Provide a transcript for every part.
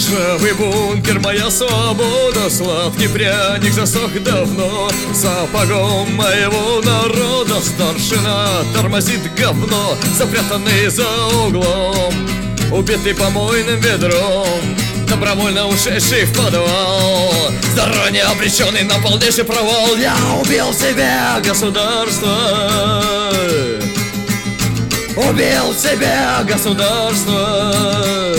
Ржавый бункер, моя свобода, сладкий пряник засох давно. Сапогом моего народа старшина тормозит говно, запрятанный за углом, убитый помойным ведром, добровольно ушедший в подвал, заранее обреченный на полнейший провал. Я убил в себе государство, убил в себе государство.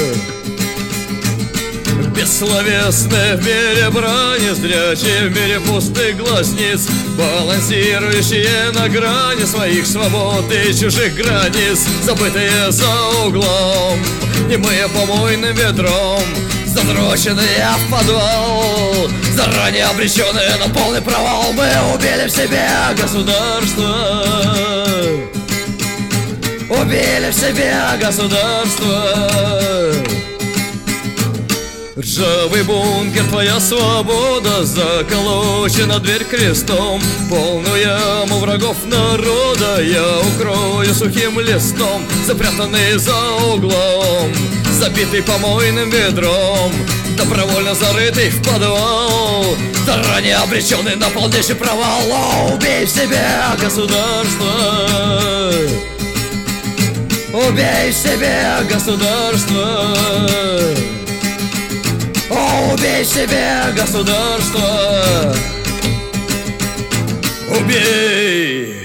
Бессловесный в мире брани, зрячий в мире пустых глазниц, балансирующие на грани своих свобод и чужих границ, забытые за углом, немые помойным ведром, задроченные в подвал, заранее обреченные на полный провал. Мы убили в себе государство, убили в себе государство. Ржавый бункер, твоя свобода, заколочена дверь крестом, полную яму врагов народа я укрою сухим листом, запрятанный за углом, забитый помойным ведром, добровольно зарытый в подвал, заранее обреченный на полнейший провал. Убей в себе государство, убей в себе государство, убей себе государство, убей.